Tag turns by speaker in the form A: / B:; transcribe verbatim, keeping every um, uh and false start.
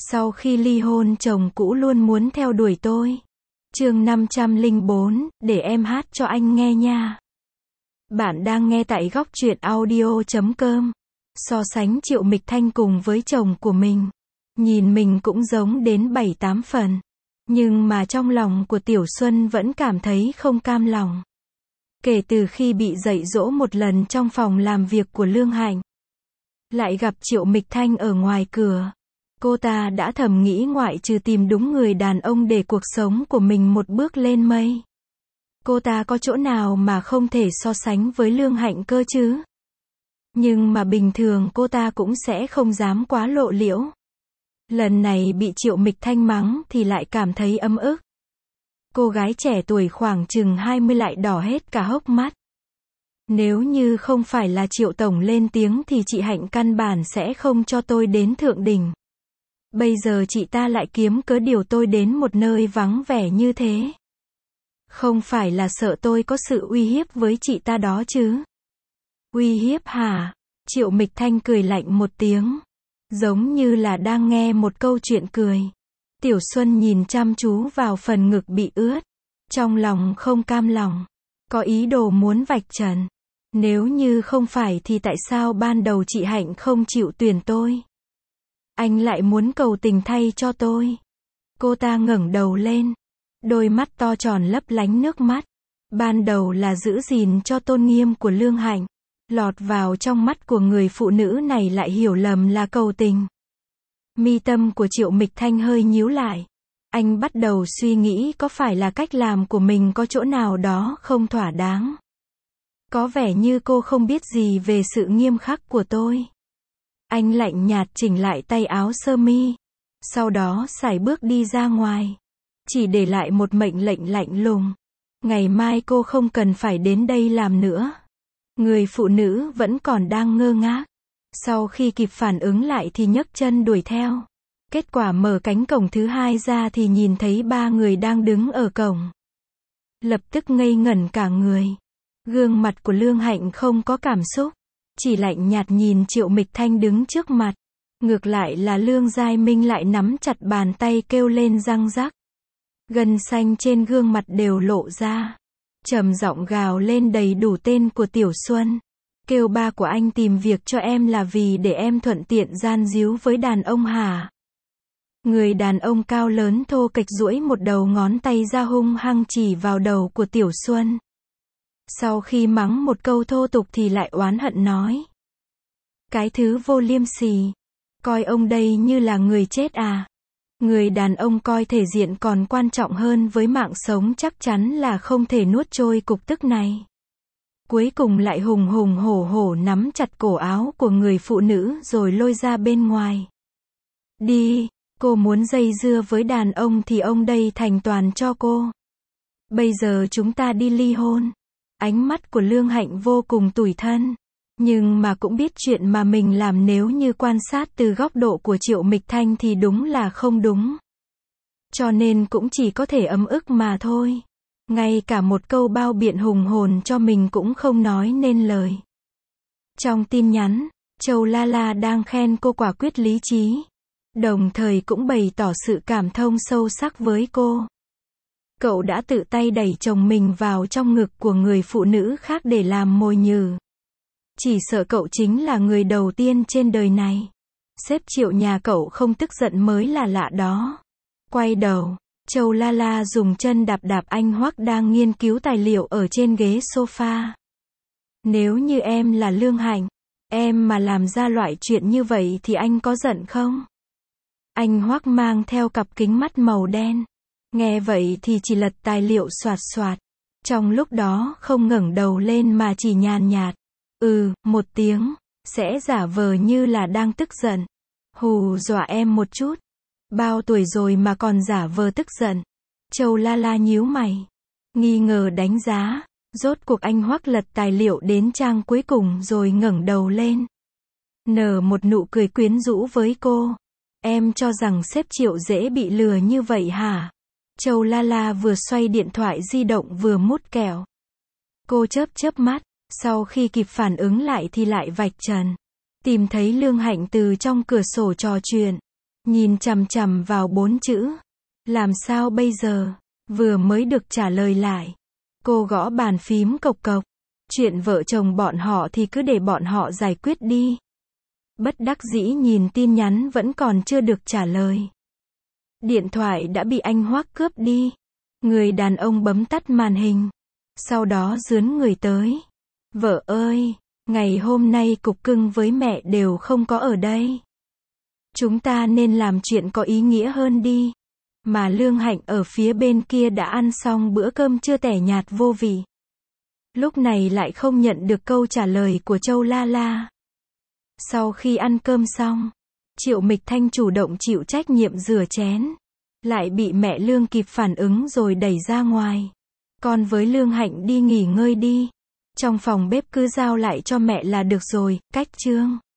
A: Sau khi ly hôn chồng cũ luôn muốn theo đuổi tôi. Chương năm trăm lẻ bốn, để em hát cho anh nghe nha. Bạn đang nghe tại góc truyện audio chấm com. So sánh Triệu Mịch Thanh cùng với chồng của mình. Nhìn mình cũng giống đến bảy tám phần. Nhưng mà trong lòng của Tiểu Xuân vẫn cảm thấy không cam lòng. Kể từ khi bị dạy dỗ một lần trong phòng làm việc của Lương Hạnh, lại gặp Triệu Mịch Thanh ở ngoài cửa, cô ta đã thầm nghĩ ngoại trừ tìm đúng người đàn ông để cuộc sống của mình một bước lên mây, cô ta có chỗ nào mà không thể so sánh với Lương Hạnh cơ chứ. Nhưng mà bình thường cô ta cũng sẽ không dám quá lộ liễu. Lần này bị Triệu Mịch Thanh mắng thì lại cảm thấy ấm ức. Cô gái trẻ tuổi khoảng chừng hai mươi lại đỏ hết cả hốc mắt. Nếu như không phải là Triệu Tổng lên tiếng thì chị Hạnh căn bản sẽ không cho tôi đến thượng đỉnh. Bây giờ chị ta lại kiếm cớ điều tôi đến một nơi vắng vẻ như thế. Không phải là sợ tôi có sự uy hiếp với chị ta đó chứ? Uy hiếp hả? Triệu Mịch Thanh cười lạnh một tiếng, giống như là đang nghe một câu chuyện cười. Tiểu Xuân nhìn chăm chú vào phần ngực bị ướt, trong lòng không cam lòng, có ý đồ muốn vạch trần. Nếu như không phải thì tại sao ban đầu chị Hạnh không chịu tuyển tôi? Anh lại muốn cầu tình thay cho tôi. Cô ta ngẩng đầu lên, đôi mắt to tròn lấp lánh nước mắt. Ban đầu là giữ gìn cho tôn nghiêm của Lương Hạnh, lọt vào trong mắt của người phụ nữ này lại hiểu lầm là cầu tình. Mi tâm của Triệu Mịch Thanh hơi nhíu lại. Anh bắt đầu suy nghĩ có phải là cách làm của mình có chỗ nào đó không thỏa đáng. Có vẻ như cô không biết gì về sự nghiêm khắc của tôi. Anh lạnh nhạt chỉnh lại tay áo sơ mi, sau đó sải bước đi ra ngoài, chỉ để lại một mệnh lệnh lạnh lùng. Ngày mai cô không cần phải đến đây làm nữa. Người phụ nữ vẫn còn đang ngơ ngác. Sau khi kịp phản ứng lại thì nhấc chân đuổi theo. Kết quả mở cánh cổng thứ hai ra thì nhìn thấy ba người đang đứng ở cổng. Lập tức ngây ngẩn cả người. Gương mặt của Lương Hạnh không có cảm xúc, chỉ lạnh nhạt nhìn Triệu Mịch Thanh đứng trước mặt. Ngược lại là Lương Giai Minh lại nắm chặt bàn tay kêu lên răng rắc. Gân xanh trên gương mặt đều lộ ra. Trầm giọng gào lên đầy đủ tên của Tiểu Xuân. Kêu ba của anh tìm việc cho em là vì để em thuận tiện gian díu với đàn ông hả? Người đàn ông cao lớn thô kệch duỗi một đầu ngón tay ra hung hăng chỉ vào đầu của Tiểu Xuân. Sau khi mắng một câu thô tục thì lại oán hận nói. Cái thứ vô liêm sỉ. Coi ông đây như là người chết à? Người đàn ông coi thể diện còn quan trọng hơn với mạng sống chắc chắn là không thể nuốt trôi cục tức này. Cuối cùng lại hùng hùng hổ hổ nắm chặt cổ áo của người phụ nữ rồi lôi ra bên ngoài. Đi, cô muốn dây dưa với đàn ông thì ông đây thành toàn cho cô. Bây giờ chúng ta đi ly hôn. Ánh mắt của Lương Hạnh vô cùng tủi thân. Nhưng mà cũng biết chuyện mà mình làm nếu như quan sát từ góc độ của Triệu Mịch Thanh thì đúng là không đúng. Cho nên cũng chỉ có thể ấm ức mà thôi. Ngay cả một câu bao biện hùng hồn cho mình cũng không nói nên lời. Trong tin nhắn, Châu La La đang khen cô quả quyết lý trí. Đồng thời cũng bày tỏ sự cảm thông sâu sắc với cô. Cậu đã tự tay đẩy chồng mình vào trong ngực của người phụ nữ khác để làm mồi nhử. Chỉ sợ cậu chính là người đầu tiên trên đời này. Sếp Triệu nhà cậu không tức giận mới là lạ đó. Quay đầu, Châu La La dùng chân đạp đạp anh Hoắc đang nghiên cứu tài liệu ở trên ghế sofa. Nếu như em là Lương Hạnh, em mà làm ra loại chuyện như vậy thì anh có giận không? Anh Hoắc mang theo cặp kính mắt màu đen. Nghe vậy thì chỉ lật tài liệu soạt soạt. Trong lúc đó không ngẩng đầu lên mà chỉ nhàn nhạt. Ừ, một tiếng, sẽ giả vờ như là đang tức giận. Hù dọa em một chút. Bao tuổi rồi mà còn giả vờ tức giận. Châu La La nhíu mày, nghi ngờ đánh giá. Rốt cuộc anh Hoắc lật tài liệu đến trang cuối cùng rồi ngẩng đầu lên. Nở một nụ cười quyến rũ với cô. Em cho rằng sếp Triệu dễ bị lừa như vậy hả? Châu La La vừa xoay điện thoại di động vừa mút kẹo. Cô chớp chớp mắt, sau khi kịp phản ứng lại thì lại vạch trần. Tìm thấy Lương Hạnh từ trong cửa sổ trò chuyện. nhìn chằm chằm vào bốn chữ. Làm sao bây giờ? Vừa mới được trả lời lại. Cô gõ bàn phím cộc cộc. Chuyện vợ chồng bọn họ thì cứ để bọn họ giải quyết đi. Bất đắc dĩ nhìn tin nhắn vẫn còn chưa được trả lời. Điện thoại đã bị anh Hoác cướp đi. Người đàn ông bấm tắt màn hình. Sau đó rướn người tới. Vợ ơi, ngày hôm nay cục cưng với mẹ đều không có ở đây. Chúng ta nên làm chuyện có ý nghĩa hơn đi. Mà Lương Hạnh ở phía bên kia đã ăn xong bữa cơm trưa tẻ nhạt vô vị. Lúc này lại không nhận được câu trả lời của Châu La La. Sau khi ăn cơm xong, Triệu Mịch Thanh chủ động chịu trách nhiệm rửa chén. Lại bị mẹ Lương kịp phản ứng rồi đẩy ra ngoài. Con với Lương Hạnh đi nghỉ ngơi đi. Trong phòng bếp cứ giao lại cho mẹ là được rồi, cách chương.